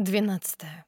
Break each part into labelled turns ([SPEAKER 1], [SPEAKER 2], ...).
[SPEAKER 1] 12.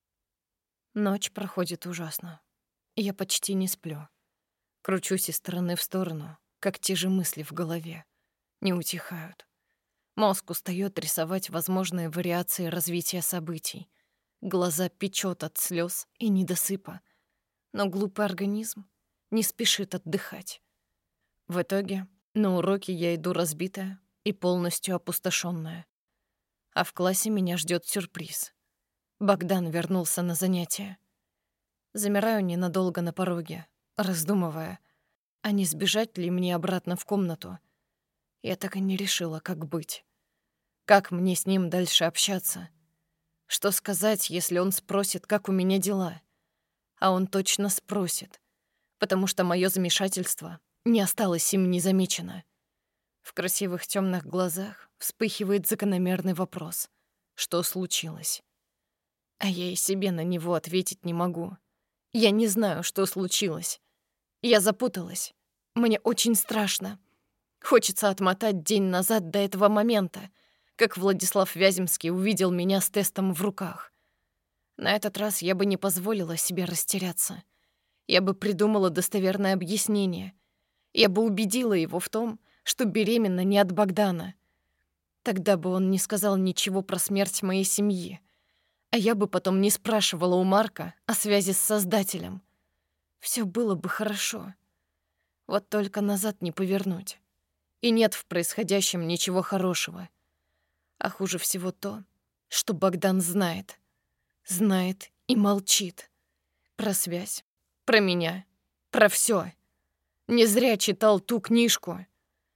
[SPEAKER 1] Ночь проходит ужасно. Я почти не сплю. Кручусь из стороны в сторону, как те же мысли в голове. Не утихают. Мозг устаёт рисовать возможные вариации развития событий. Глаза печёт от слёз и недосыпа. Но глупый организм не спешит отдыхать. В итоге на уроки я иду разбитая и полностью опустошённая. А в классе меня ждёт сюрприз. Богдан вернулся на занятия. Замираю ненадолго на пороге, раздумывая, а не сбежать ли мне обратно в комнату. Я так и не решила, как быть. Как мне с ним дальше общаться? Что сказать, если он спросит, как у меня дела? А он точно спросит, потому что моё замешательство не осталось им незамечено. В красивых тёмных глазах вспыхивает закономерный вопрос: что случилось? А я и себе на него ответить не могу. Я не знаю, что случилось. Я запуталась. Мне очень страшно. Хочется отмотать день назад до этого момента, как Владислав Вяземский увидел меня с тестом в руках. На этот раз я бы не позволила себе растеряться. Я бы придумала достоверное объяснение. Я бы убедила его в том, что беременна не от Богдана. Тогда бы он не сказал ничего про смерть моей семьи. А я бы потом не спрашивала у Марка о связи с Создателем. Всё было бы хорошо. Вот только назад не повернуть. И нет в происходящем ничего хорошего. А хуже всего то, что Богдан знает. Знает и молчит. Про связь, про меня, про всё. Не зря читал ту книжку.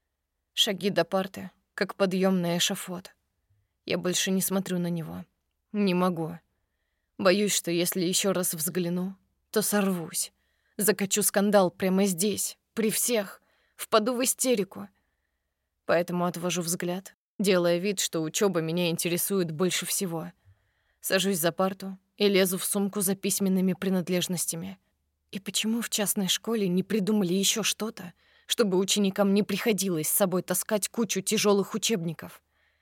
[SPEAKER 1] Шаги до парты, как подъём на эшафот. Я больше не смотрю на него. Не могу. Боюсь, что если ещё раз взгляну, то сорвусь. Закачу скандал прямо здесь, при всех, впаду в истерику. Поэтому отвожу взгляд, делая вид, что учёба меня интересует больше всего. Сажусь за парту и лезу в сумку за письменными принадлежностями. И почему в частной школе не придумали ещё что-то, чтобы ученикам не приходилось с собой таскать кучу тяжёлых учебников?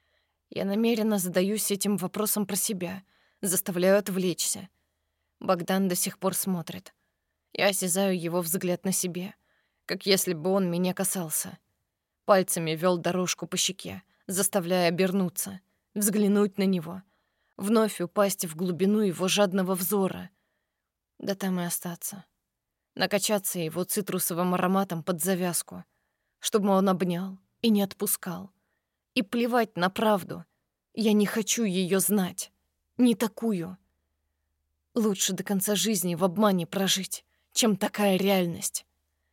[SPEAKER 1] Я намеренно задаюсь этим вопросом про себя, заставляю отвлечься. Богдан до сих пор смотрит. Я осязаю его взгляд на себе, как если бы он меня касался. Пальцами вёл дорожку по щеке, заставляя обернуться, взглянуть на него, вновь упасть в глубину его жадного взора. Да там и остаться. Накачаться его цитрусовым ароматом под завязку, чтобы он обнял и не отпускал. И плевать на правду. Я не хочу её знать. Не такую. Лучше до конца жизни в обмане прожить, чем такая реальность.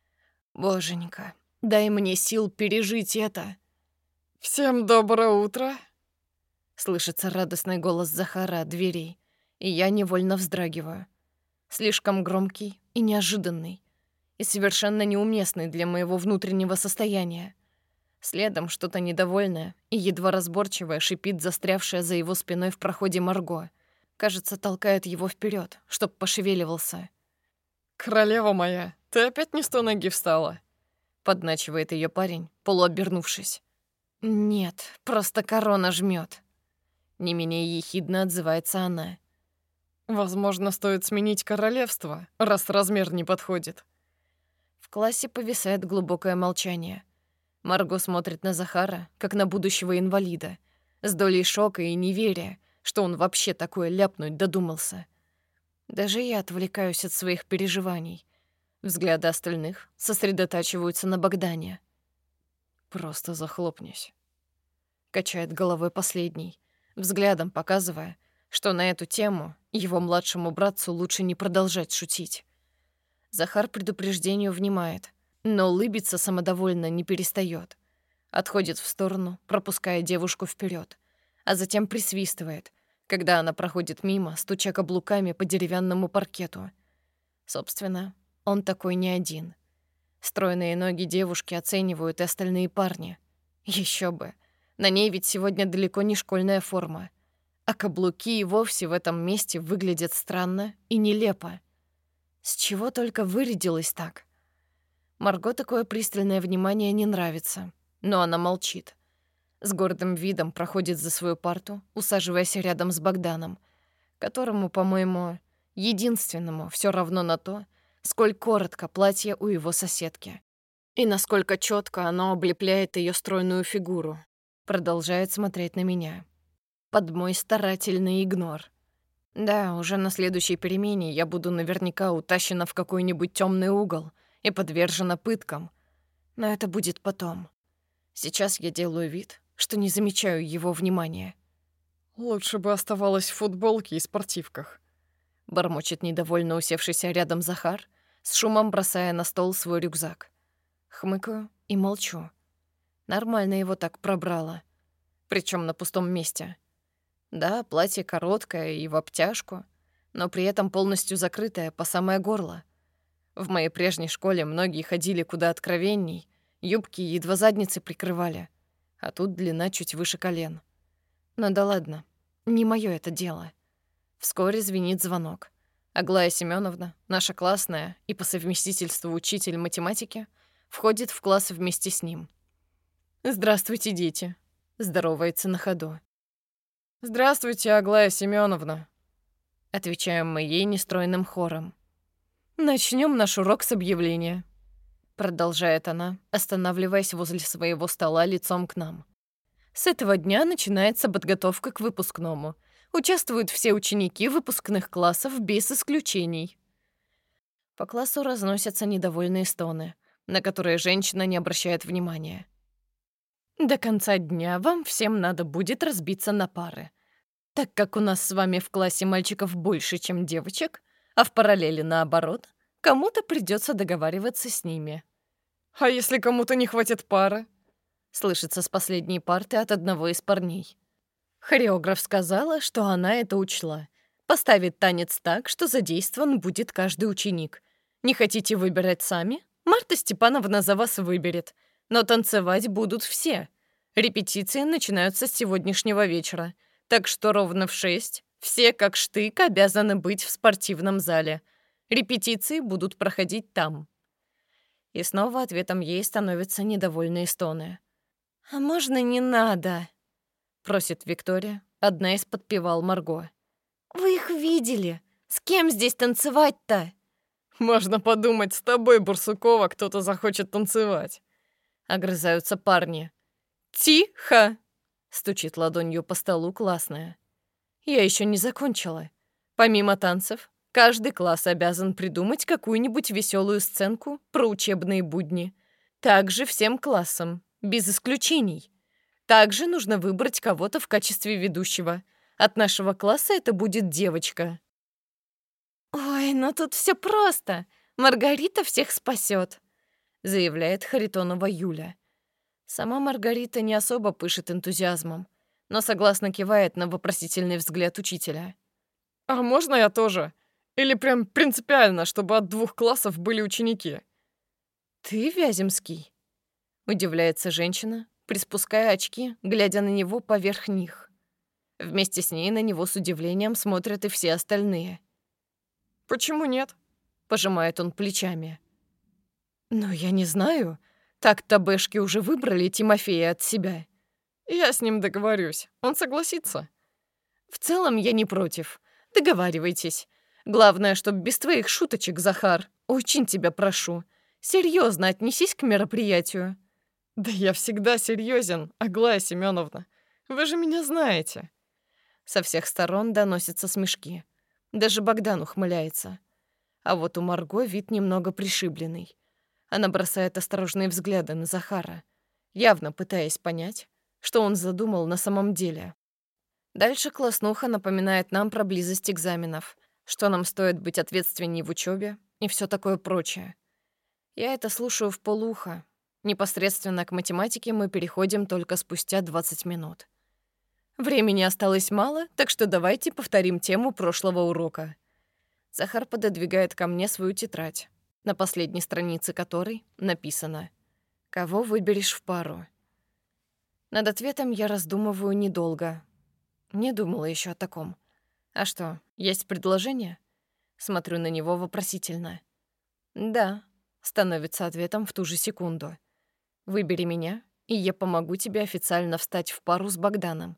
[SPEAKER 1] Боженька, дай мне сил пережить это. «Всем доброе утро!» Слышится радостный голос Захара от дверей, и я невольно вздрагиваю. Слишком громкий и неожиданный, и совершенно неуместный для моего внутреннего состояния. Следом что-то недовольное и едва разборчивое шипит застрявшая за его спиной в проходе Марго. Кажется, толкает его вперед, чтоб пошевеливался. «Королева моя, ты опять не с той ноги встала?» Подначивает ее парень, полуобернувшись. «Нет, просто корона жмет. Не менее ехидно отзывается она. «Возможно, стоит сменить королевство, раз размер не подходит». В классе повисает глубокое молчание. Марго смотрит на Захара, как на будущего инвалида, с долей шока и неверия, что он вообще такое ляпнуть додумался. Даже я отвлекаюсь от своих переживаний. Взгляды остальных сосредотачиваются на Богдане. «Просто захлопнись», — качает головой последний, взглядом показывая, что на эту тему его младшему братцу лучше не продолжать шутить. Захар предупреждению внимает, но улыбиться самодовольно не перестаёт. Отходит в сторону, пропуская девушку вперёд, а затем присвистывает, когда она проходит мимо, стуча каблуками по деревянному паркету. Собственно, он такой не один. Стройные ноги девушки оценивают и остальные парни. Ещё бы, на ней ведь сегодня далеко не школьная форма, а каблуки и вовсе в этом месте выглядят странно и нелепо. С чего только вырядилась так? Марго такое пристальное внимание не нравится, но она молчит. С гордым видом проходит за свою парту, усаживаясь рядом с Богданом, которому, по-моему, единственному все равно на то, сколь коротко платье у его соседки и насколько четко оно облепляет ее стройную фигуру. Продолжает смотреть на меня. Под мой старательный игнор. Да, уже на следующей перемене я буду наверняка утащена в какой-нибудь темный угол и подвержена пыткам. Но это будет потом. Сейчас я делаю вид, что не замечаю его внимания.
[SPEAKER 2] «Лучше бы оставалась в футболке и спортивках»,
[SPEAKER 1] — бормочет недовольно усевшийся рядом Захар, с шумом бросая на стол свой рюкзак. Хмыкаю и молчу. Нормально его так пробрало. Причем на пустом месте. Да, платье короткое и в обтяжку, но при этом полностью закрытое по самое горло. В моей прежней школе многие ходили куда откровенней, юбки едва задницы прикрывали, а тут длина чуть выше колен. Но да ладно, не моё это дело. Вскоре звенит звонок. Аглая Семёновна, наша классная и по совместительству учитель математики, входит в класс вместе с ним. «Здравствуйте, дети», — здоровается на ходу.
[SPEAKER 2] «Здравствуйте, Аглая Семёновна»,
[SPEAKER 1] — отвечаем мы ей нестройным хором. «Начнём наш урок с объявления», — продолжает она, останавливаясь возле своего стола лицом к нам. «С этого дня начинается подготовка к выпускному. Участвуют все ученики выпускных классов без исключений». По классу разносятся недовольные стоны, на которые женщина не обращает внимания. «До конца дня вам всем надо будет разбиться на пары. Так как у нас с вами в классе мальчиков больше, чем девочек, а в параллели наоборот, кому-то придется договариваться с ними».
[SPEAKER 2] «А если кому-то не хватит пары?»
[SPEAKER 1] — слышится с последней парты от одного из парней. Хореограф сказала, что она это учла. Поставит танец так, что задействован будет каждый ученик. Не хотите выбирать сами? Марта Степановна за вас выберет. Но танцевать будут все. Репетиции начинаются с сегодняшнего вечера. Так что ровно в 6 все, как штык, обязаны быть в спортивном зале. Репетиции будут проходить там. И снова ответом ей становятся недовольные стоны. «А можно не надо?» — просит Виктория, одна из подпевал Марго. «Вы их видели? С кем здесь танцевать-то?»
[SPEAKER 2] «Можно подумать, с тобой, Барсукова, кто-то захочет танцевать»,
[SPEAKER 1] — огрызаются парни. «Тихо!» — стучит ладонью по столу классная. «Я еще не закончила. Помимо танцев, каждый класс обязан придумать какую-нибудь веселую сценку про учебные будни. Также всем классам, без исключений. Также нужно выбрать кого-то в качестве ведущего. От нашего класса это будет девочка». «Ой, ну тут все просто. Маргарита всех спасет», — заявляет Харитонова Юля. Сама Маргарита не особо пышет энтузиазмом, но согласно кивает на вопросительный взгляд учителя.
[SPEAKER 2] «А можно я тоже? Или прям принципиально, чтобы от 2 классов были ученики?»
[SPEAKER 1] «Ты Вяземский?» — удивляется женщина, приспуская очки, глядя на него поверх них. Вместе с ней на него с удивлением смотрят и все остальные.
[SPEAKER 2] «Почему нет?»
[SPEAKER 1] — пожимает он плечами. «Ну, я не знаю. Так-то бэшки уже выбрали Тимофея от себя».
[SPEAKER 2] «Я с ним договорюсь. Он согласится».
[SPEAKER 1] «В целом я не против. Договаривайтесь. Главное, чтоб без твоих шуточек, Захар. Очень тебя прошу. Серьезно отнесись к мероприятию».
[SPEAKER 2] «Да я всегда серьезен, Аглая Семеновна. Вы же меня знаете».
[SPEAKER 1] Со всех сторон доносятся смешки. Даже Богдан ухмыляется. А вот у Марго вид немного пришибленный. Она бросает осторожные взгляды на Захара, явно пытаясь понять, что он задумал на самом деле. Дальше класснуха напоминает нам про близость экзаменов, что нам стоит быть ответственнее в учебе и все такое прочее. Я это слушаю вполуха. Непосредственно к математике мы переходим только спустя 20 минут. Времени осталось мало, так что давайте повторим тему прошлого урока. Захар пододвигает ко мне свою тетрадь, на последней странице которой написано «Кого выберешь в пару?». Над ответом я раздумываю недолго. Не думала еще о таком. А что, есть предложение? Смотрю на него вопросительно. «Да», — становится ответом в ту же секунду. «Выбери меня, и я помогу тебе официально встать в пару с Богданом.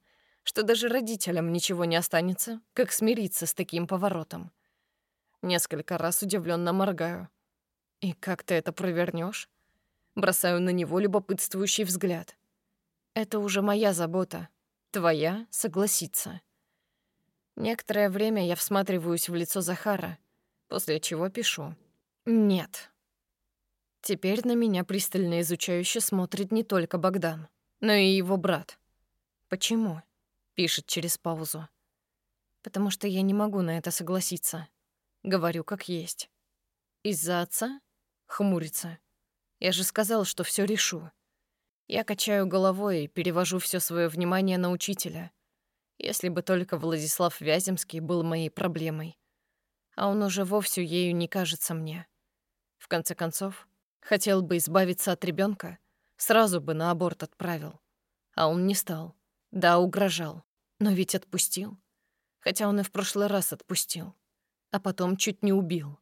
[SPEAKER 1] что даже родителям ничего не останется, как смириться с таким поворотом. Несколько раз удивленно моргаю. И как ты это провернешь? Бросаю на него любопытствующий взгляд. Это уже моя забота. Твоя — согласиться. Некоторое время я всматриваюсь в лицо Захара, после чего пишу. Нет. Теперь на меня пристально изучающе смотрит не только Богдан, но и его брат. Почему? Пишет через паузу. Потому что я не могу на это согласиться. Говорю как есть. Из-за отца? Хмурится. Я же сказал, что все решу. Я качаю головой и перевожу все свое внимание на учителя. Если бы только Владислав Вяземский был моей проблемой. А он уже вовсе ею не кажется мне. В конце концов, хотел бы избавиться от ребенка, сразу бы на аборт отправил. А он не стал. Да, угрожал. Но ведь отпустил. Хотя он и в прошлый раз отпустил. А потом чуть не убил.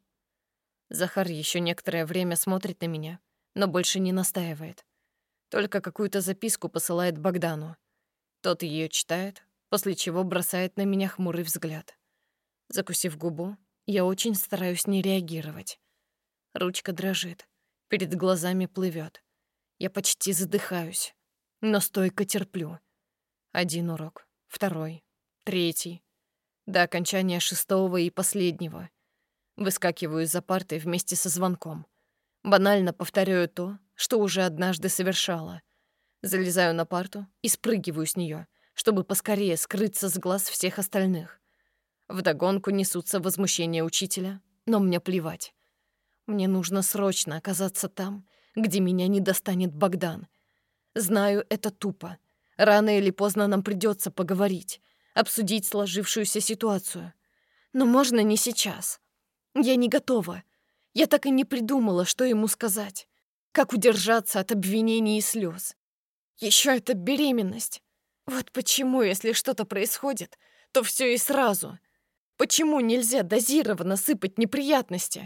[SPEAKER 1] Захар еще некоторое время смотрит на меня, но больше не настаивает. Только какую-то записку посылает Богдану. Тот ее читает, после чего бросает на меня хмурый взгляд. Закусив губу, я очень стараюсь не реагировать. Ручка дрожит, перед глазами плывет. Я почти задыхаюсь, но стойко терплю. Один урок, второй, третий. До окончания 6-го и последнего. Выскакиваю из-за парты вместе со звонком. Банально повторяю то, что уже однажды совершала. Залезаю на парту и спрыгиваю с нее, чтобы поскорее скрыться с глаз всех остальных. Вдогонку несутся возмущения учителя, но мне плевать. Мне нужно срочно оказаться там, где меня не достанет Богдан. Знаю, это тупо. Рано или поздно нам придется поговорить, обсудить сложившуюся ситуацию. Но можно не сейчас. Я не готова. Я так и не придумала, что ему сказать. Как удержаться от обвинений и слез. Еще это беременность. Вот почему, если что-то происходит, то все и сразу. Почему нельзя дозированно сыпать неприятности?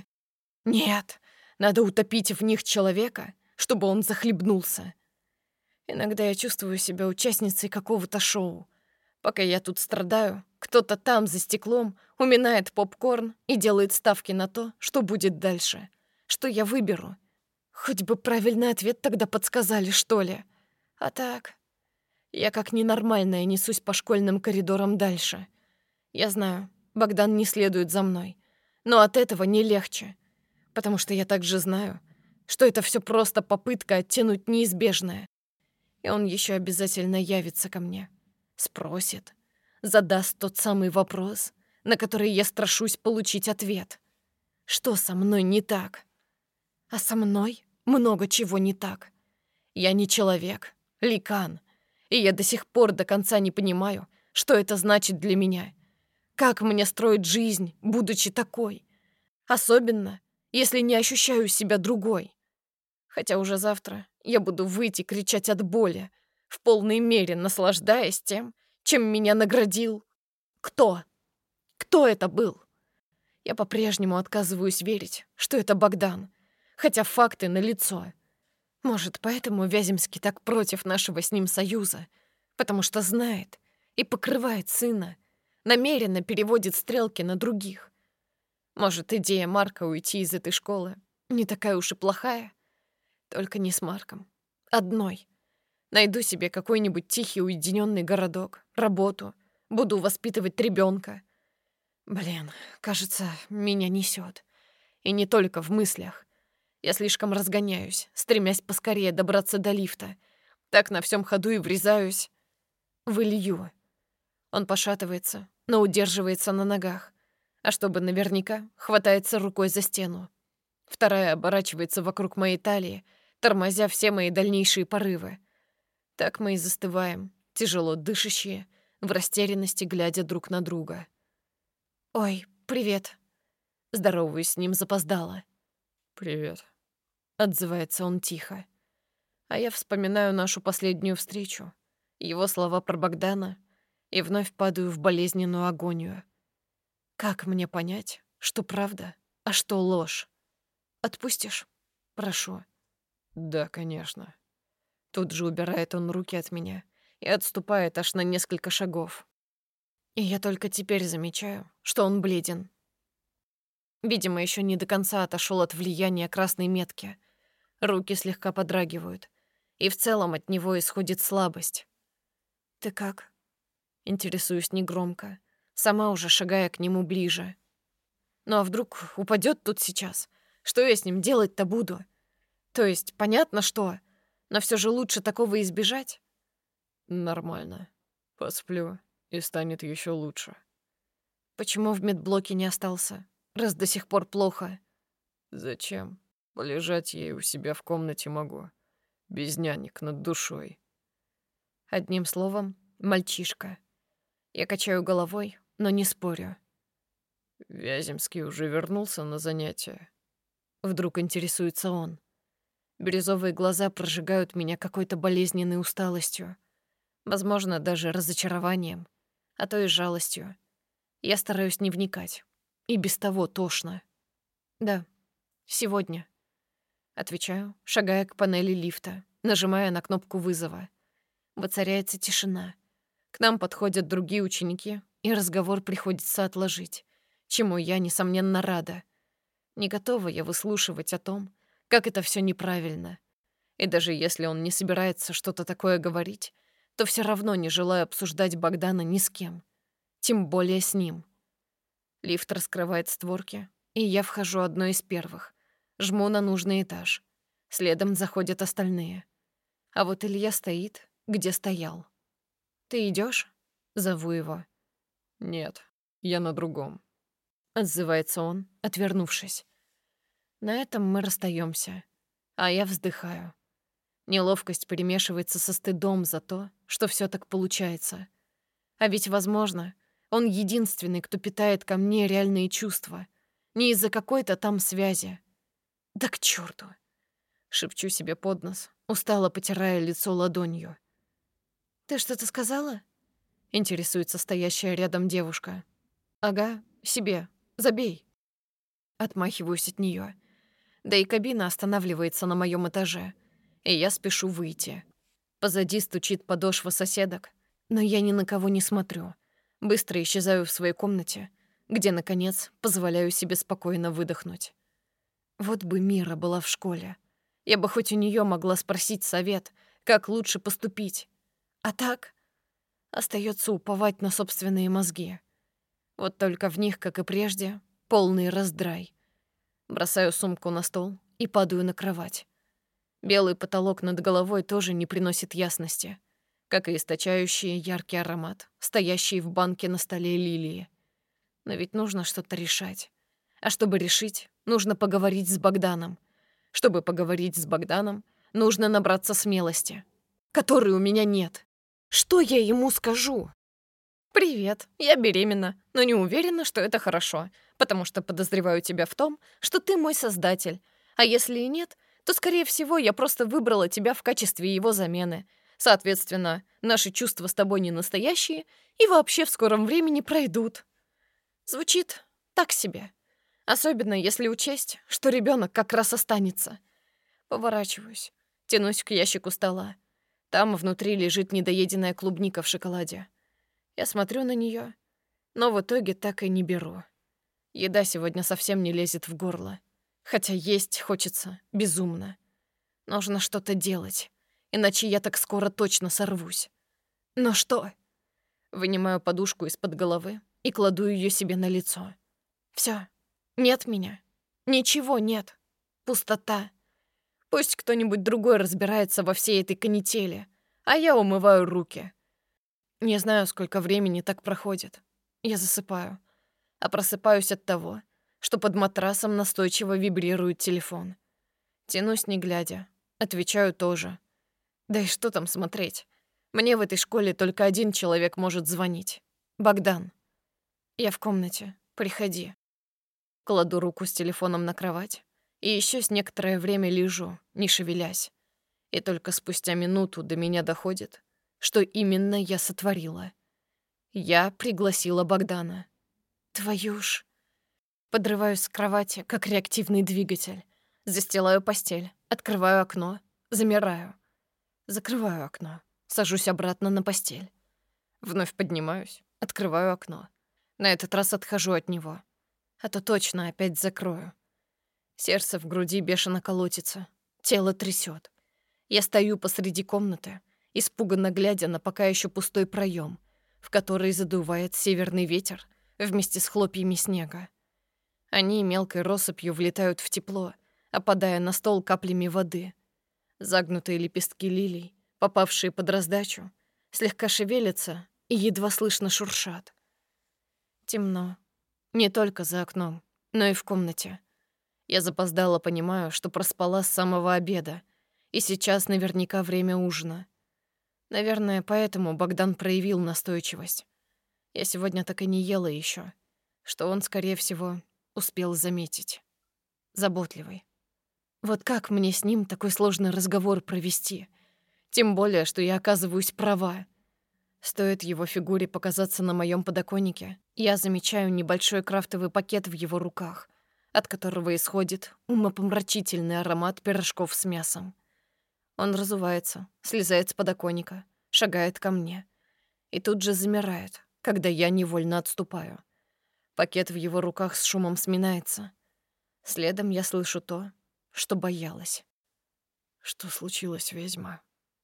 [SPEAKER 1] Нет, надо утопить в них человека, чтобы он захлебнулся. Иногда я чувствую себя участницей какого-то шоу. Пока я тут страдаю, кто-то там, за стеклом, уминает попкорн и делает ставки на то, что будет дальше. Что я выберу. Хоть бы правильный ответ тогда подсказали, что ли. А так, я как ненормальная несусь по школьным коридорам дальше. Я знаю, Богдан не следует за мной. Но от этого не легче. Потому что я также знаю, что это все просто попытка оттянуть неизбежное. И он еще обязательно явится ко мне. Спросит. Задаст тот самый вопрос, на который я страшусь получить ответ. Что со мной не так? А со мной много чего не так. Я не человек, ликан. И я до сих пор до конца не понимаю, что это значит для меня. Как мне строить жизнь, будучи такой? Особенно, если не ощущаю себя другой. Хотя уже завтра я буду выть и кричать от боли, в полной мере наслаждаясь тем, чем меня наградил. Кто? Кто это был? Я по-прежнему отказываюсь верить, что это Богдан, хотя факты налицо. Может, поэтому Вяземский так против нашего с ним союза, потому что знает и покрывает сына, намеренно переводит стрелки на других. Может, идея Марка уйти из этой школы не такая уж и плохая, только не с Марком. Одной. Найду себе какой-нибудь тихий уединенный городок, работу, буду воспитывать ребенка. Блин, кажется, меня несет. И не только в мыслях. Я слишком разгоняюсь, стремясь поскорее добраться до лифта. Так на всем ходу и врезаюсь в Илью. Он пошатывается, но удерживается на ногах. А чтобы наверняка, хватается рукой за стену. Вторая оборачивается вокруг моей талии, тормозя все мои дальнейшие порывы. Так мы и застываем, тяжело дышащие, в растерянности глядя друг на друга. «Ой, привет». Здороваюсь с ним запоздало.
[SPEAKER 2] Привет.
[SPEAKER 1] Отзывается он тихо. А я вспоминаю нашу последнюю встречу, его слова про Богдана, и вновь падаю в болезненную агонию. Как мне понять, что правда, а что ложь? Отпустишь? Прошу.
[SPEAKER 2] Да, конечно.
[SPEAKER 1] Тут же убирает он руки от меня и отступает аж на несколько шагов. И я только теперь замечаю, что он бледен. Видимо, еще не до конца отошел от влияния красной метки. Руки слегка подрагивают, и в целом от него исходит слабость. «Ты как?» Интересуюсь негромко, сама уже шагая к нему ближе. Ну а вдруг упадет тут сейчас? Что я с ним делать-то буду? То есть, понятно, что, но все же лучше такого избежать.
[SPEAKER 2] Нормально. Посплю, и станет еще лучше.
[SPEAKER 1] Почему в медблоке не остался, раз до сих пор плохо?
[SPEAKER 2] Зачем? Полежать я и у себя в комнате могу. Без нянек над душой.
[SPEAKER 1] Одним словом, мальчишка. Я качаю головой, но не спорю.
[SPEAKER 2] Вяземский уже вернулся на занятия.
[SPEAKER 1] Вдруг интересуется он. Бирюзовые глаза прожигают меня какой-то болезненной усталостью. Возможно, даже разочарованием, а то и жалостью. Я стараюсь не вникать. И без того тошно. Да, сегодня. Отвечаю, шагая к панели лифта, нажимая на кнопку вызова. Воцаряется тишина. К нам подходят другие ученики, и разговор приходится отложить, чему я, несомненно, рада. Не готова я выслушивать о том, как это все неправильно. И даже если он не собирается что-то такое говорить, то все равно не желаю обсуждать Богдана ни с кем. Тем более с ним. Лифт раскрывает створки, и я вхожу одной из первых. Жму на нужный этаж. Следом заходят остальные. А вот Илья стоит, где стоял. «Ты идешь? Зову его.
[SPEAKER 2] Нет, я на другом.
[SPEAKER 1] Отзывается он, отвернувшись. На этом мы расстаемся, а я вздыхаю. Неловкость перемешивается со стыдом за то, что все так получается. А ведь, возможно, он единственный, кто питает ко мне реальные чувства. Не из-за какой-то там связи. Да к черту! Шепчу себе под нос, устало потирая лицо ладонью. «Ты что-то сказала?» Интересуется стоящая рядом девушка. «Ага, себе. Забей». Отмахиваюсь от нее. Да и кабина останавливается на моем этаже, и я спешу выйти. Позади стучит подошва соседок, но я ни на кого не смотрю. Быстро исчезаю в своей комнате, где, наконец, позволяю себе спокойно выдохнуть. Вот бы Мира была в школе. Я бы хоть у нее могла спросить совет, как лучше поступить. А так остается уповать на собственные мозги. Вот только в них, как и прежде, полный раздрай. Бросаю сумку на стол и падаю на кровать. Белый потолок над головой тоже не приносит ясности, как и источающий яркий аромат, стоящий в банке на столе лилии. Но ведь нужно что-то решать. А чтобы решить, нужно поговорить с Богданом. Чтобы поговорить с Богданом, нужно набраться смелости, которой у меня нет. Что я ему скажу? «Привет, я беременна, но не уверена, что это хорошо, потому что подозреваю тебя в том, что ты мой создатель. А если и нет, то, скорее всего, я просто выбрала тебя в качестве его замены. Соответственно, наши чувства с тобой не настоящие и вообще в скором времени пройдут». Звучит так себе. Особенно если учесть, что ребенок как раз останется. Поворачиваюсь, тянусь к ящику стола. Там внутри лежит недоеденная клубника в шоколаде. Я смотрю на нее, но в итоге так и не беру. Еда сегодня совсем не лезет в горло. Хотя есть хочется безумно. Нужно что-то делать, иначе я так скоро точно сорвусь. Но что? Вынимаю подушку из-под головы и кладу ее себе на лицо. Все, нет меня. Ничего нет. Пустота. Пусть кто-нибудь другой разбирается во всей этой канители, а я умываю руки. Не знаю, сколько времени так проходит. Я засыпаю. А просыпаюсь от того, что под матрасом настойчиво вибрирует телефон. Тянусь не глядя. Отвечаю тоже. Да и что там смотреть? Мне в этой школе только один человек может звонить. Богдан. Я в комнате. Приходи. Кладу руку с телефоном на кровать и еще с некоторое время лежу, не шевелясь. И только спустя минуту до меня доходит, что именно я сотворила. Я пригласила Богдана. Твою ж. Подрываюсь с кровати, как реактивный двигатель. Застилаю постель, открываю окно, замираю. Закрываю окно. Сажусь обратно на постель. Вновь поднимаюсь, открываю окно. На этот раз отхожу от него. А то точно опять закрою. Сердце в груди бешено колотится. Тело трясет. Я стою посреди комнаты, испуганно глядя на пока еще пустой проем, в который задувает северный ветер вместе с хлопьями снега. Они мелкой россыпью влетают в тепло, опадая на стол каплями воды. Загнутые лепестки лилий, попавшие под раздачу, слегка шевелятся и едва слышно шуршат. Темно. Не только за окном, но и в комнате. Я запоздало понимаю, что проспала с самого обеда, и сейчас наверняка время ужина. Наверное, поэтому Богдан проявил настойчивость. Я сегодня так и не ела еще, что он, скорее всего, успел заметить. Заботливый. Вот как мне с ним такой сложный разговор провести? Тем более, что я оказываюсь права. Стоит его фигуре показаться на моем подоконнике, я замечаю небольшой крафтовый пакет в его руках, от которого исходит умопомрачительный аромат пирожков с мясом. Он разувается, слезает с подоконника, шагает ко мне и тут же замирает, когда я невольно отступаю. Пакет в его руках с шумом сминается. Следом я слышу то, что боялась.
[SPEAKER 2] Что случилось, ведьма?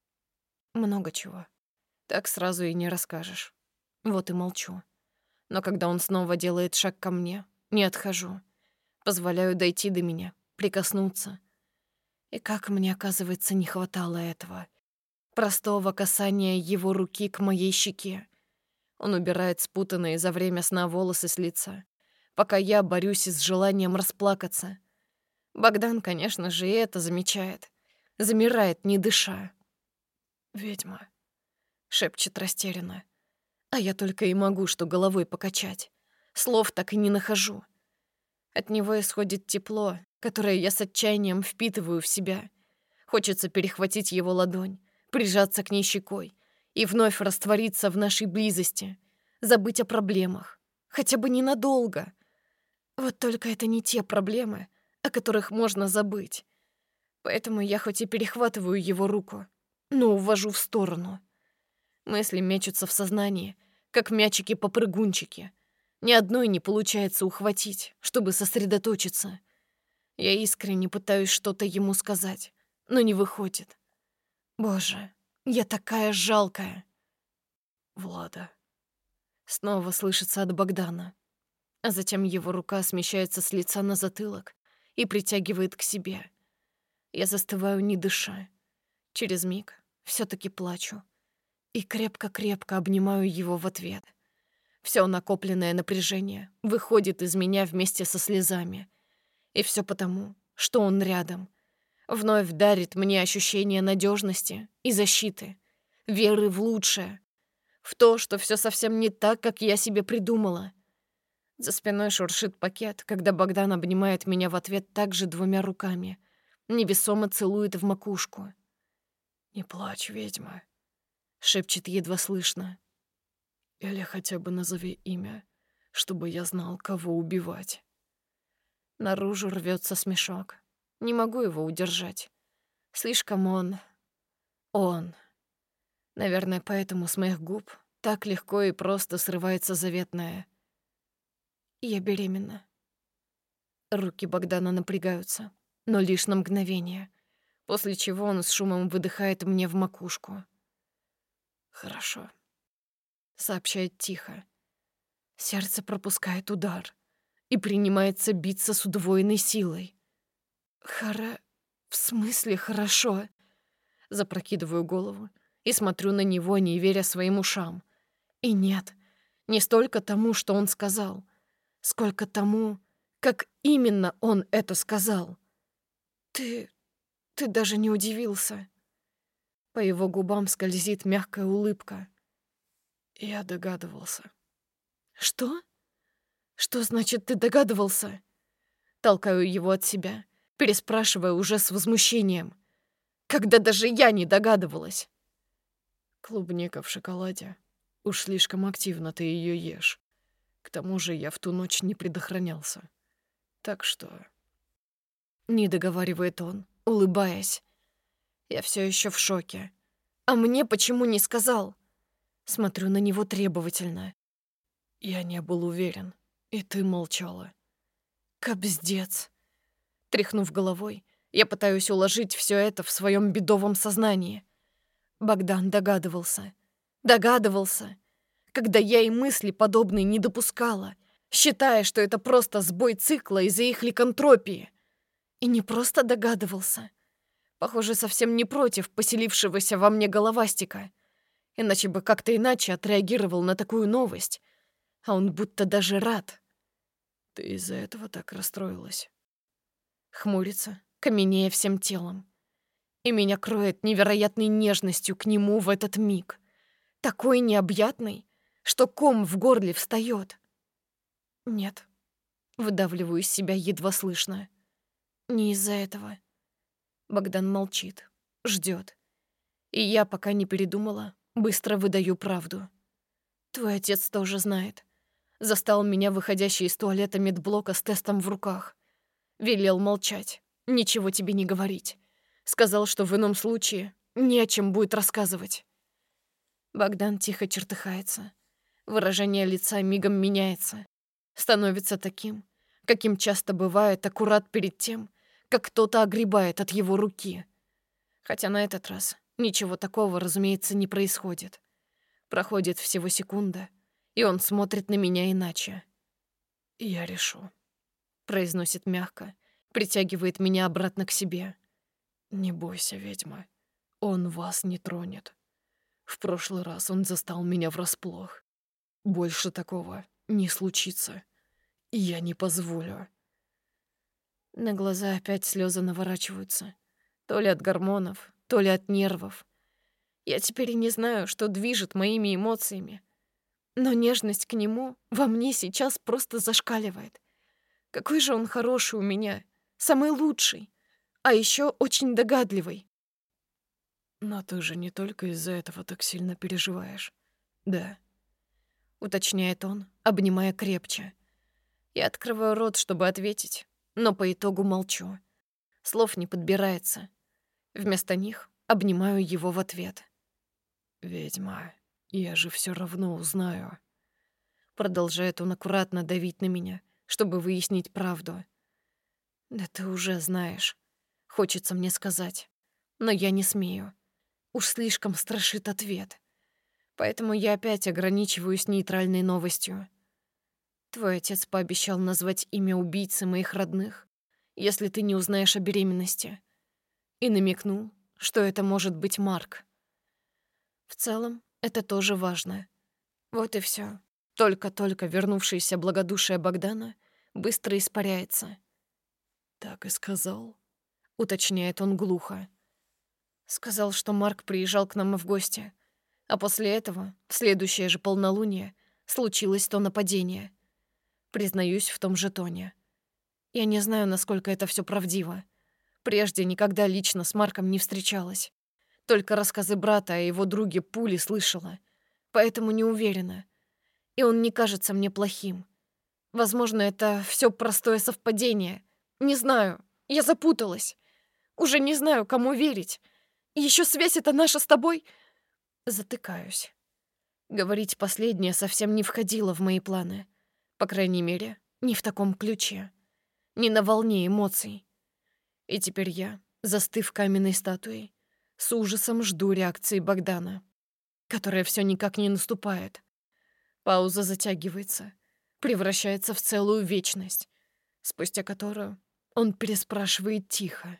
[SPEAKER 1] Много чего. Так сразу и не расскажешь. Вот и молчу. Но когда он снова делает шаг ко мне, не отхожу. Позволяю дойти до меня, прикоснуться. И как мне, оказывается, не хватало этого. Простого касания его руки к моей щеке. Он убирает спутанные за время сна волосы с лица, пока я борюсь с желанием расплакаться. Богдан, конечно же, и это замечает. Замирает, не дыша.
[SPEAKER 2] Ведьма.
[SPEAKER 1] Шепчет растерянно. А я только и могу что головой покачать. Слов так и не нахожу. От него исходит тепло, которое я с отчаянием впитываю в себя. Хочется перехватить его ладонь, прижаться к ней щекой и вновь раствориться в нашей близости, забыть о проблемах, хотя бы ненадолго. Вот только это не те проблемы, о которых можно забыть. Поэтому я хоть и перехватываю его руку, но увожу в сторону. Мысли мечутся в сознании, как мячики-попрыгунчики. Ни одной не получается ухватить, чтобы сосредоточиться. Я искренне пытаюсь что-то ему сказать, но не выходит. Боже, я такая жалкая.
[SPEAKER 2] Влада.
[SPEAKER 1] Снова слышится от Богдана. А затем его рука смещается с лица на затылок и притягивает к себе. Я застываю, не дыша. Через миг все таки плачу. И крепко-крепко обнимаю его в ответ. Все накопленное напряжение выходит из меня вместе со слезами. И все потому, что он рядом. Вновь дарит мне ощущение надежности и защиты, веры в лучшее, в то, что все совсем не так, как я себе придумала. За спиной шуршит пакет, когда Богдан обнимает меня в ответ также двумя руками, невесомо целует в макушку.
[SPEAKER 2] Не плачь, ведьма.
[SPEAKER 1] Шепчет едва слышно.
[SPEAKER 2] Или хотя бы назови имя, чтобы я знал, кого убивать.
[SPEAKER 1] Наружу рвется смешок. Не могу его удержать. Слишком он. Наверное, поэтому с моих губ так легко и просто срывается заветное. Я беременна. Руки Богдана напрягаются, но лишь на мгновение, после чего он с шумом выдыхает мне в макушку.
[SPEAKER 2] Хорошо.
[SPEAKER 1] Сообщает тихо. Сердце пропускает удар и принимается биться с удвоенной силой. В смысле хорошо? Запрокидываю голову и смотрю на него, не веря своим ушам. И нет, не столько тому, что он сказал, сколько тому, как именно он это сказал. Ты даже не удивился. По его губам скользит мягкая улыбка.
[SPEAKER 2] Я догадывался.
[SPEAKER 1] Что? Что значит «ты догадывался»? Толкаю его от себя, переспрашивая уже с возмущением. Когда даже я не догадывалась.
[SPEAKER 2] Клубника в шоколаде. Уж слишком активно ты ее ешь. К тому же я в ту ночь не предохранялся. Так что...
[SPEAKER 1] Не договаривает он, улыбаясь. Я все еще в шоке. А мне почему не сказал? Смотрю на него требовательно.
[SPEAKER 2] Я не был уверен, и ты молчала.
[SPEAKER 1] Кобздец. Тряхнув головой, я пытаюсь уложить все это в своем бедовом сознании. Богдан догадывался. Догадывался, когда я и мысли подобные не допускала, считая, что это просто сбой цикла из-за их ликантропии. И не просто догадывался. Похоже, совсем не против поселившегося во мне головастика. Иначе бы как-то иначе отреагировал на такую новость. А он будто даже рад.
[SPEAKER 2] Ты из-за этого так расстроилась.
[SPEAKER 1] Хмурится, каменея всем телом. И меня кроет невероятной нежностью к нему в этот миг. Такой необъятный, что ком в горле встает. Нет, выдавливаю из себя едва слышно. Не из-за этого. Богдан молчит, ждет. И я, пока не передумала, быстро выдаю правду. Твой отец тоже знает. Застал меня выходящей из туалета медблока с тестом в руках. Велел молчать, ничего тебе не говорить. Сказал, что в ином случае не о чем будет рассказывать. Богдан тихо чертыхается. Выражение лица мигом меняется. Становится таким, каким часто бывает аккурат перед тем, как кто-то огребает от его руки. Хотя на этот раз ничего такого, разумеется, не происходит. Проходит всего секунда, и он смотрит на меня иначе.
[SPEAKER 2] «Я решу»,
[SPEAKER 1] — произносит мягко, притягивает меня обратно к себе.
[SPEAKER 2] «Не бойся, ведьма, он вас не тронет. В прошлый раз он застал меня врасплох. Больше такого не случится. Я не позволю».
[SPEAKER 1] На глаза опять слезы наворачиваются. То ли от гормонов, то ли от нервов. Я теперь и не знаю, что движет моими эмоциями. Но нежность к нему во мне сейчас просто зашкаливает. Какой же он хороший у меня, самый лучший, а еще очень догадливый.
[SPEAKER 2] «Но ты же не только из-за этого так сильно переживаешь, да?»
[SPEAKER 1] — уточняет он, обнимая крепче. Я открываю рот, чтобы ответить, но по итогу молчу. Слов не подбирается. Вместо них обнимаю его в ответ.
[SPEAKER 2] «Ведьма, я же все равно узнаю».
[SPEAKER 1] Продолжает он аккуратно давить на меня, чтобы выяснить правду. «Да ты уже знаешь», — хочется мне сказать, но я не смею. Уж слишком страшит ответ. Поэтому я опять ограничиваюсь нейтральной новостью. Твой отец пообещал назвать имя убийцы моих родных, если ты не узнаешь о беременности. И намекнул, что это может быть Марк. В целом, это тоже важно. Вот и все. Только-только вернувшееся благодушие Богдана быстро испаряется.
[SPEAKER 2] «Так и сказал?»
[SPEAKER 1] — уточняет он глухо. Сказал, что Марк приезжал к нам в гости, а после этого, в следующее же полнолуние, случилось то нападение. Признаюсь в том же тоне. Я не знаю, насколько это все правдиво. Прежде никогда лично с Марком не встречалась. Только рассказы брата о его друге Пули слышала, поэтому не уверена. И он не кажется мне плохим. Возможно, это все простое совпадение. Не знаю, я запуталась. Уже не знаю, кому верить. Еще связь эта наша с тобой. Затыкаюсь. Говорить последнее совсем не входило в мои планы. По крайней мере, не в таком ключе. Не на волне эмоций. И теперь я, застыв каменной статуей, с ужасом жду реакции Богдана, которая все никак не наступает. Пауза затягивается, превращается в целую вечность, спустя которую он переспрашивает тихо.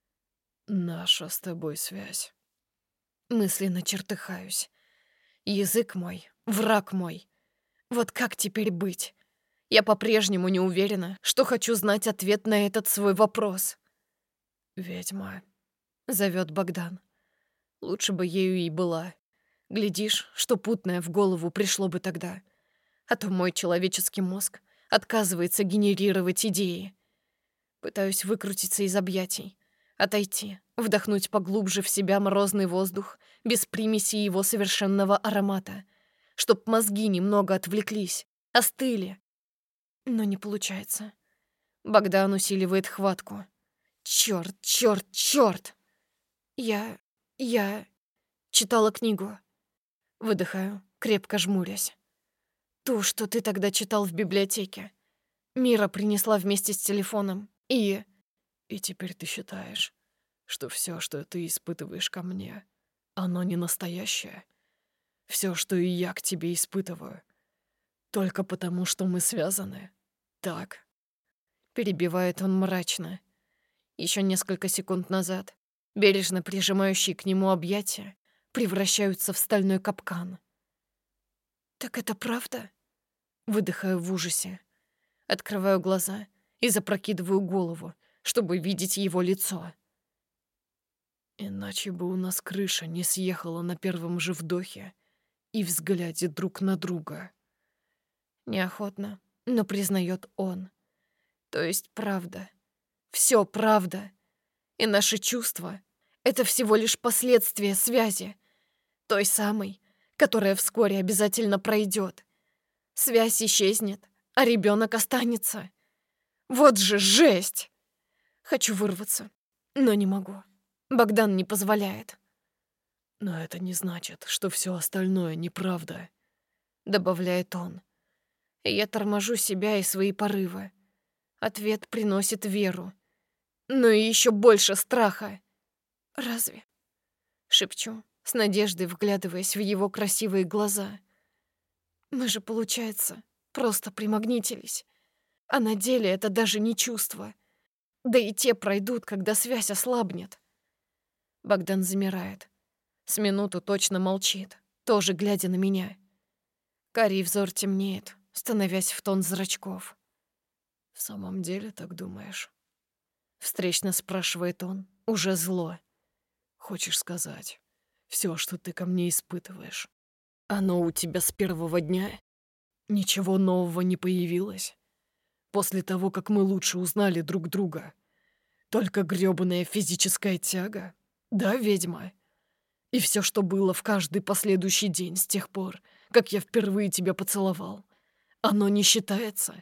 [SPEAKER 2] «Наша с тобой связь».
[SPEAKER 1] Мысленно чертыхаюсь. Язык мой, враг мой. Вот как теперь быть? Я по-прежнему не уверена, что хочу знать ответ на этот свой вопрос.
[SPEAKER 2] «Ведьма»,
[SPEAKER 1] — зовет Богдан. Лучше бы ею и была. Глядишь, что путное в голову пришло бы тогда. А то мой человеческий мозг отказывается генерировать идеи. Пытаюсь выкрутиться из объятий, отойти, вдохнуть поглубже в себя морозный воздух, без примеси его совершенного аромата, чтоб мозги немного отвлеклись, остыли. Но не получается. Богдан усиливает хватку. Чёрт, чёрт, чёрт! Я... Читала книгу. Выдыхаю, крепко жмурясь. Ту, что ты тогда читал в библиотеке. Мира принесла вместе с телефоном.
[SPEAKER 2] И теперь ты считаешь, что все, что ты испытываешь ко мне, оно не настоящее? Все, что и я к тебе испытываю, только потому, что мы связаны? Так?
[SPEAKER 1] Перебивает он мрачно. Еще несколько секунд назад бережно прижимающие к нему объятия превращаются в стальной капкан. «Так это правда?» Выдыхаю в ужасе. Открываю глаза и запрокидываю голову, чтобы видеть его лицо.
[SPEAKER 2] Иначе бы у нас крыша не съехала на первом же вдохе и взгляде друг на друга.
[SPEAKER 1] Неохотно, но признает он. То есть правда. Все правда. И наши чувства — это всего лишь последствия связи. Той самой, которая вскоре обязательно пройдет. Связь исчезнет, а ребенок останется. Вот же жесть! Хочу вырваться, но не могу. Богдан не позволяет.
[SPEAKER 2] Но это не значит, что все остальное неправда,
[SPEAKER 1] Добавляет он. И я торможу себя и свои порывы. Ответ приносит веру. Но и еще больше страха. «Разве?» — шепчу, с надеждой вглядываясь в его красивые глаза. «Мы же, получается, просто примагнитились. А на деле это даже не чувство. Да и те пройдут, когда связь ослабнет». Богдан замирает. С минуту точно молчит, тоже глядя на меня. Карий взор темнеет, становясь в тон зрачков.
[SPEAKER 2] «В самом деле так думаешь?»
[SPEAKER 1] Встречно спрашивает он, уже зло.
[SPEAKER 2] «Хочешь сказать, все, что ты ко мне испытываешь, оно у тебя с первого дня? Ничего нового не появилось? После того, как мы лучше узнали друг друга? Только грёбаная физическая тяга? Да, ведьма? И все, что было в каждый последующий день с тех пор, как я впервые тебя поцеловал, оно не считается?»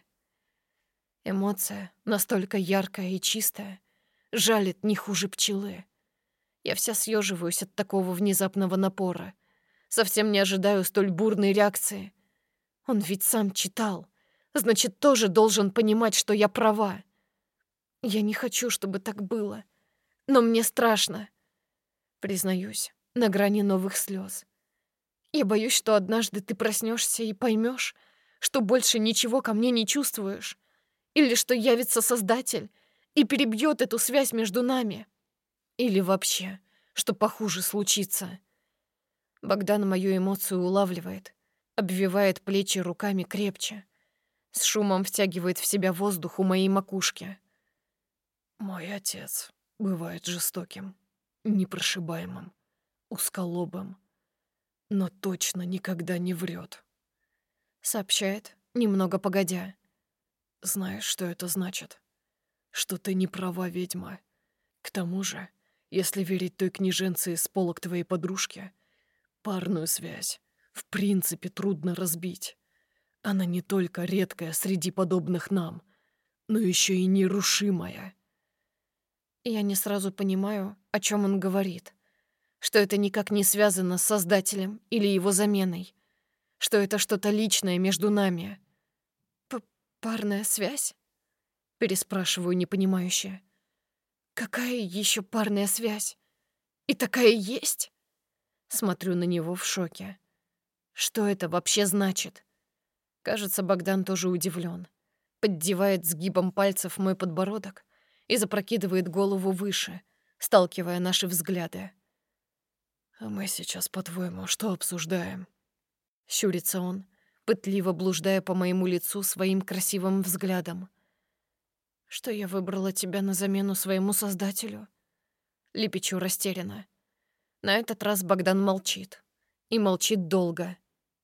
[SPEAKER 1] Эмоция, настолько яркая и чистая, жалит не хуже пчелы. Я вся съеживаюсь от такого внезапного напора. Совсем не ожидаю столь бурной реакции. Он ведь сам читал. Значит, тоже должен понимать, что я права. Я не хочу, чтобы так было. Но мне страшно. Признаюсь, на грани новых слез. Я боюсь, что однажды ты проснешься и поймешь, что больше ничего ко мне не чувствуешь. Или что явится Создатель и перебьет эту связь между нами. Или вообще, что похуже случится. Богдан мою эмоцию улавливает, обвивает плечи руками крепче, с шумом втягивает в себя воздух у моей макушки.
[SPEAKER 2] «Мой отец бывает жестоким, непрошибаемым, узколобым, но точно никогда не врет»,
[SPEAKER 1] — сообщает, немного погодя.
[SPEAKER 2] «Знаешь, что это значит? Что ты не права, ведьма. К тому же, если верить той книженце из полок твоей подружки, парную связь в принципе трудно разбить. Она не только редкая среди подобных нам, но еще и нерушимая».
[SPEAKER 1] Я не сразу понимаю, о чем он говорит. Что это никак не связано с Создателем или его заменой. Что это что-то личное между нами. «Парная связь?» — переспрашиваю непонимающе. «Какая еще парная связь? И такая есть?» Смотрю на него в шоке. Что это вообще значит? Кажется, Богдан тоже удивлен. Поддевает сгибом пальцев мой подбородок и запрокидывает голову выше, сталкивая наши взгляды.
[SPEAKER 2] «А мы сейчас, по-твоему, что обсуждаем?»
[SPEAKER 1] Щурится он, пытливо блуждая по моему лицу своим красивым взглядом. «Что я выбрала тебя на замену своему Создателю?» Лепечу растерянно. На этот раз Богдан молчит. И молчит долго.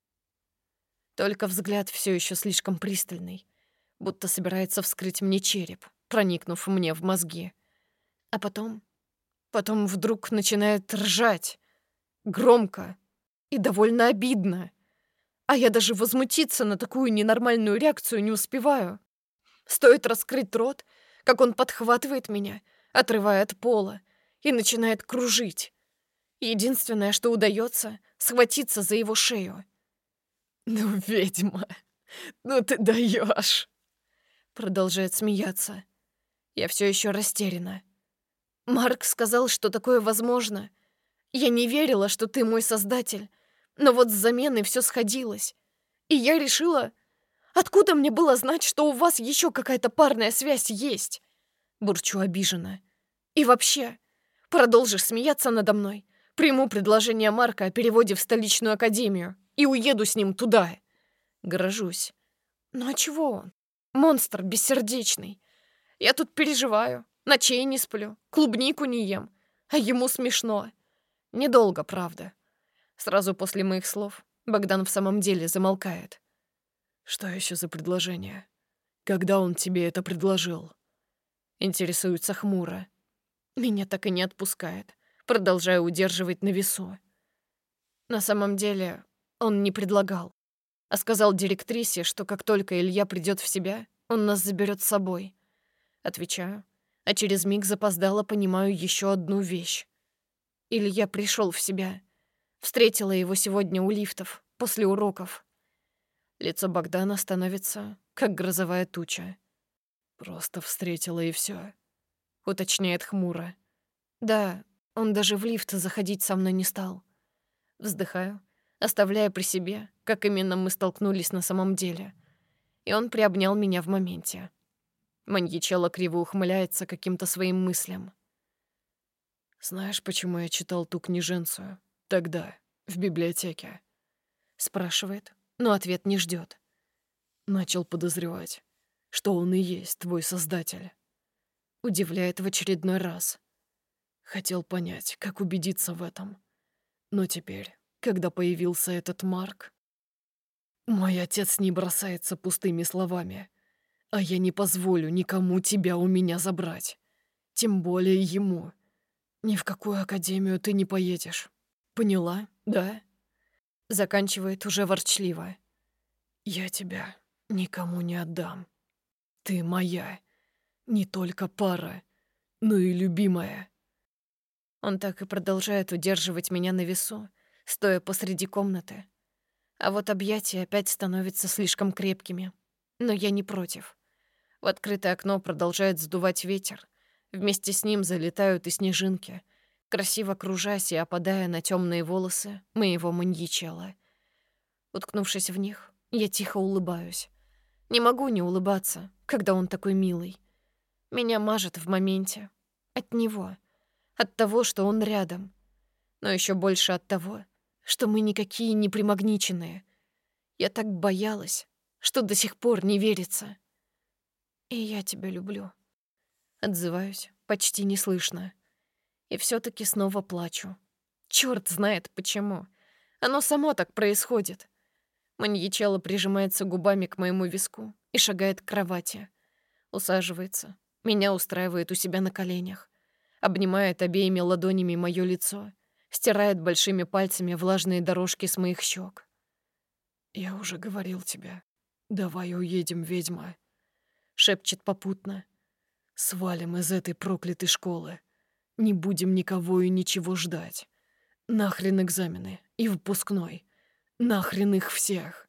[SPEAKER 1] Только взгляд все еще слишком пристальный, будто собирается вскрыть мне череп, проникнув мне в мозги. А потом вдруг начинает ржать. Громко и довольно обидно. А я даже возмутиться на такую ненормальную реакцию не успеваю. Стоит раскрыть рот, как он подхватывает меня, отрывая от пола, и начинает кружить. Единственное, что удается, схватиться за его шею.
[SPEAKER 2] «Ну, ведьма, ну ты даешь!»
[SPEAKER 1] Продолжает смеяться. Я все еще растеряна. Марк сказал, что такое возможно. Я не верила, что ты мой создатель. Но вот с заменой все сходилось. И я решила... Откуда мне было знать, что у вас еще какая-то парная связь есть? Бурчу обиженно. И вообще, продолжишь смеяться надо мной? Приму предложение Марка о переводе в столичную академию и уеду с ним туда. Грожусь. Ну а чего он? Монстр бессердечный. Я тут переживаю, ночей не сплю, клубнику не ем. А ему смешно. Недолго, правда. Сразу после моих слов Богдан в самом деле замолкает.
[SPEAKER 2] «Что еще за предложение? Когда он тебе это предложил?»
[SPEAKER 1] Интересуется хмуро. Меня так и не отпускает. Продолжаю удерживать на весу. На самом деле он не предлагал, а сказал директрисе, что как только Илья придет в себя, он нас заберет с собой. Отвечаю, а через миг запоздало понимаю еще одну вещь. Илья пришел в себя. Встретила его сегодня у лифтов, после уроков. Лицо Богдана становится, как грозовая туча.
[SPEAKER 2] «Просто встретила и все.
[SPEAKER 1] Уточняет хмуро. Да, он даже в лифт заходить со мной не стал. Вздыхаю, оставляя при себе, как именно мы столкнулись на самом деле. И он приобнял меня в моменте. Маньячелло криво ухмыляется каким-то своим мыслям.
[SPEAKER 2] «Знаешь, почему я читал ту книженцию? Тогда, в библиотеке?»
[SPEAKER 1] Спрашивает, но ответ не ждет.
[SPEAKER 2] Начал подозревать, что он и есть твой создатель.
[SPEAKER 1] Удивляет в очередной раз.
[SPEAKER 2] Хотел понять, как убедиться в этом. Но теперь, когда появился этот Марк... Мой отец не бросается пустыми словами, а я не позволю никому тебя у меня забрать. Тем более ему. Ни в какую академию ты не поедешь. Поняла, да?
[SPEAKER 1] Заканчивает уже ворчливо.
[SPEAKER 2] Я тебя никому не отдам. Ты моя. Не только пара, но и любимая.
[SPEAKER 1] Он так и продолжает удерживать меня на весу, стоя посреди комнаты. А вот объятия опять становятся слишком крепкими. Но я не против. В открытое окно продолжает сдувать ветер. Вместе с ним залетают и снежинки, красиво кружась и опадая на темные волосы моего маньячелла. Уткнувшись в них, я тихо улыбаюсь. Не могу не улыбаться, когда он такой милый. Меня мажет в моменте. От него. От того, что он рядом. Но еще больше от того, что мы никакие не примагниченные. Я так боялась, что до сих пор не верится. И я тебя люблю. Отзываюсь, почти неслышно. И все-таки снова плачу. Черт знает почему. Оно само так происходит. Маньячелло прижимается губами к моему виску и шагает к кровати. Усаживается. Меня устраивает у себя на коленях. Обнимает обеими ладонями мое лицо. Стирает большими пальцами влажные дорожки с моих щек.
[SPEAKER 2] «Я уже говорил тебе. Давай уедем, ведьма», —
[SPEAKER 1] шепчет попутно.
[SPEAKER 2] «Свалим из этой проклятой школы. Не будем никого и ничего ждать. Нахрен экзамены и выпускной. Нахрен их всех».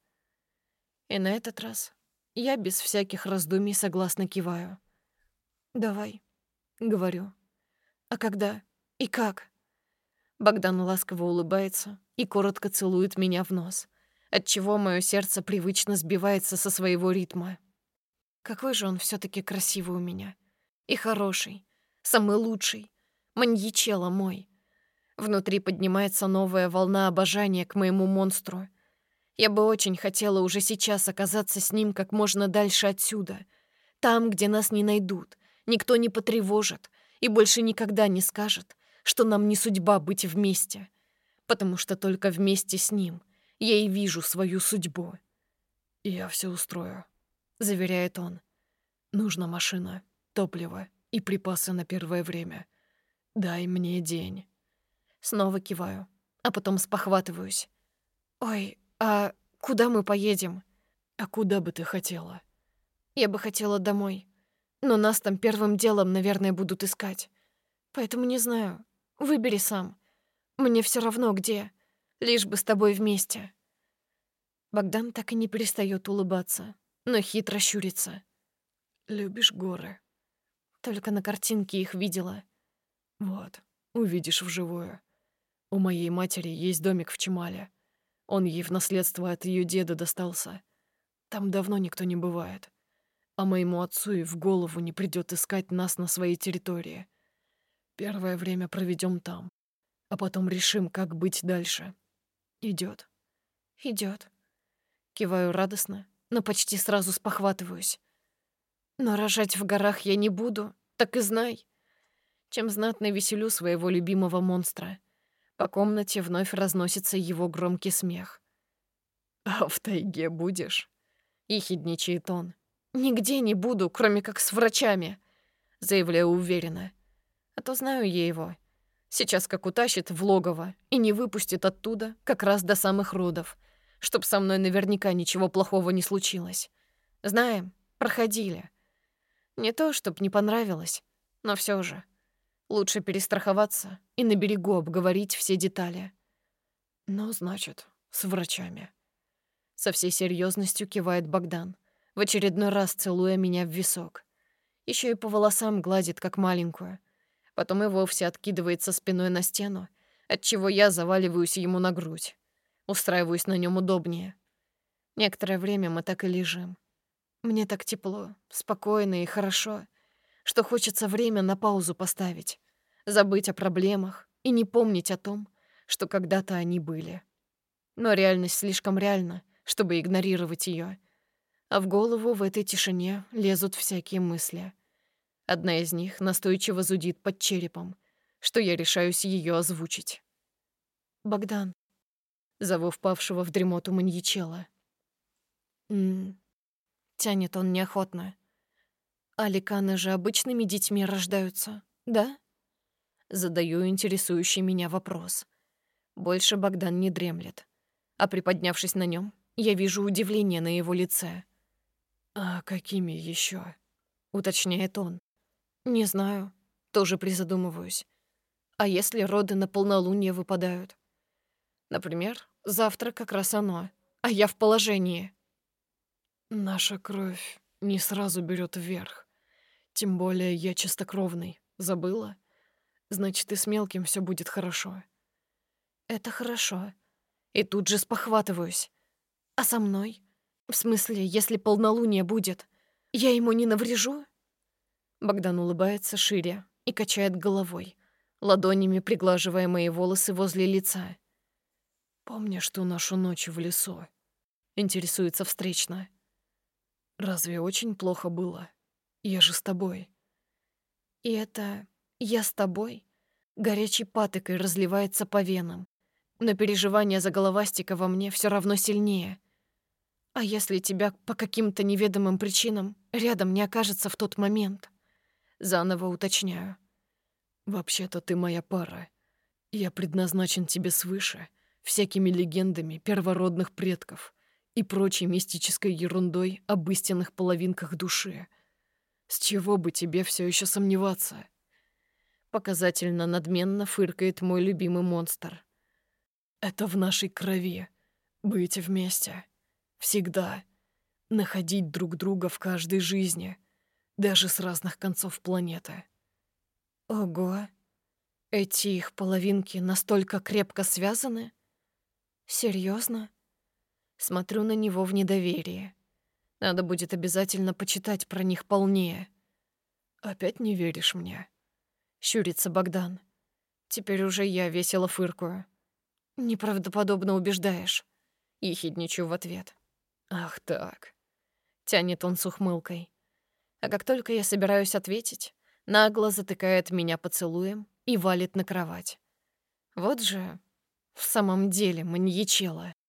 [SPEAKER 1] И на этот раз я без всяких раздумий согласно киваю. «Давай», — говорю. «А когда? И как?» Богдан ласково улыбается и коротко целует меня в нос, отчего мое сердце привычно сбивается со своего ритма. Какой же он все-таки красивый у меня. И хороший, самый лучший, маньячелло мой. Внутри поднимается новая волна обожания к моему монстру. Я бы очень хотела уже сейчас оказаться с ним как можно дальше отсюда, там, где нас не найдут, никто не потревожит и больше никогда не скажет, что нам не судьба быть вместе, потому что только вместе с ним я и вижу свою судьбу.
[SPEAKER 2] «Я все устрою»,
[SPEAKER 1] — заверяет он.
[SPEAKER 2] «Нужна машина, топливо и припасы на первое время. Дай мне день».
[SPEAKER 1] Снова киваю, а потом спохватываюсь. «Ой, а куда мы поедем?»
[SPEAKER 2] «А куда бы ты хотела?»
[SPEAKER 1] «Я бы хотела домой, но нас там первым делом, наверное, будут искать. Поэтому не знаю. Выбери сам. Мне все равно где, лишь бы с тобой вместе». Богдан так и не перестает улыбаться, но хитро щурится.
[SPEAKER 2] «Любишь горы?
[SPEAKER 1] Только на картинке их видела.
[SPEAKER 2] Вот, увидишь вживую. У моей матери есть домик в Чемале. Он ей в наследство от ее деда достался. Там давно никто не бывает. А моему отцу и в голову не придет искать нас на своей территории. Первое время проведем там, а потом решим, как быть дальше. Идет.
[SPEAKER 1] Идет. Киваю радостно, но почти сразу спохватываюсь. Но рожать в горах я не буду, так и знай. Чем знатно веселю своего любимого монстра. По комнате вновь разносится его громкий смех.
[SPEAKER 2] А в тайге будешь?
[SPEAKER 1] Ехидничает он. «Нигде не буду, кроме как с врачами», — заявляю уверенно. А то знаю я его. Сейчас как утащит в логово и не выпустит оттуда как раз до самых родов, чтоб со мной наверняка ничего плохого не случилось. Знаем, проходили. Не то, чтоб не понравилось, но все же. Лучше перестраховаться и на берегу обговорить все детали.
[SPEAKER 2] Ну, значит, с врачами.
[SPEAKER 1] Со всей серьезностью кивает Богдан, в очередной раз целуя меня в висок. Еще и по волосам гладит, как маленькую. Потом и вовсе откидывается спиной на стену, отчего я заваливаюсь ему на грудь. Устраиваюсь на нем удобнее. Некоторое время мы так и лежим. Мне так тепло, спокойно и хорошо, что хочется время на паузу поставить, забыть о проблемах и не помнить о том, что когда-то они были. Но реальность слишком реальна, чтобы игнорировать ее. А в голову в этой тишине лезут всякие мысли. Одна из них настойчиво зудит под черепом, что я решаюсь ее озвучить. «Богдан», — зову впавшего в дремоту маньячела. Тянет он неохотно. «А ликаны же обычными детьми рождаются, да?» Задаю интересующий меня вопрос. Больше Богдан не дремлет. А приподнявшись на нем, я вижу удивление на его лице.
[SPEAKER 2] А какими еще?
[SPEAKER 1] Уточняет он. «Не знаю. Тоже призадумываюсь. А если роды на полнолуние выпадают? Например, завтра как раз оно, а я в положении».
[SPEAKER 2] Наша кровь не сразу берет вверх. Тем более я чистокровный. Забыла? Значит, и с мелким все будет хорошо.
[SPEAKER 1] Это хорошо. И тут же спохватываюсь. А со мной? В смысле, если полнолуние будет, я ему не наврежу? Богдан улыбается шире и качает головой, ладонями приглаживая мои волосы возле лица.
[SPEAKER 2] Помнишь ту нашу ночь в лесу?
[SPEAKER 1] Интересуется встречно.
[SPEAKER 2] Разве очень плохо было? Я же с тобой.
[SPEAKER 1] И это «я с тобой» горячей патокой разливается по венам, но переживание за головастика во мне все равно сильнее. А если тебя по каким-то неведомым причинам рядом не окажется в тот момент? Заново уточняю.
[SPEAKER 2] Вообще-то ты моя пара. Я предназначен тебе свыше, всякими легендами первородных предков и прочей мистической ерундой об истинных половинках души. С чего бы тебе все еще сомневаться?
[SPEAKER 1] Показательно надменно фыркает мой любимый монстр.
[SPEAKER 2] Это в нашей крови. Быть вместе. Всегда. Находить друг друга в каждой жизни. Даже с разных концов планеты.
[SPEAKER 1] Ого. Эти их половинки настолько крепко связаны? Серьезно? Смотрю на него в недоверии. Надо будет обязательно почитать про них полнее.
[SPEAKER 2] Опять не веришь мне?
[SPEAKER 1] Щурится Богдан. Теперь уже я весело фыркую. Неправдоподобно убеждаешь. Ехидничаю в ответ.
[SPEAKER 2] Ах так.
[SPEAKER 1] Тянет он с ухмылкой. А как только я собираюсь ответить, нагло затыкает меня поцелуем и валит на кровать. Вот же в самом деле маньячела.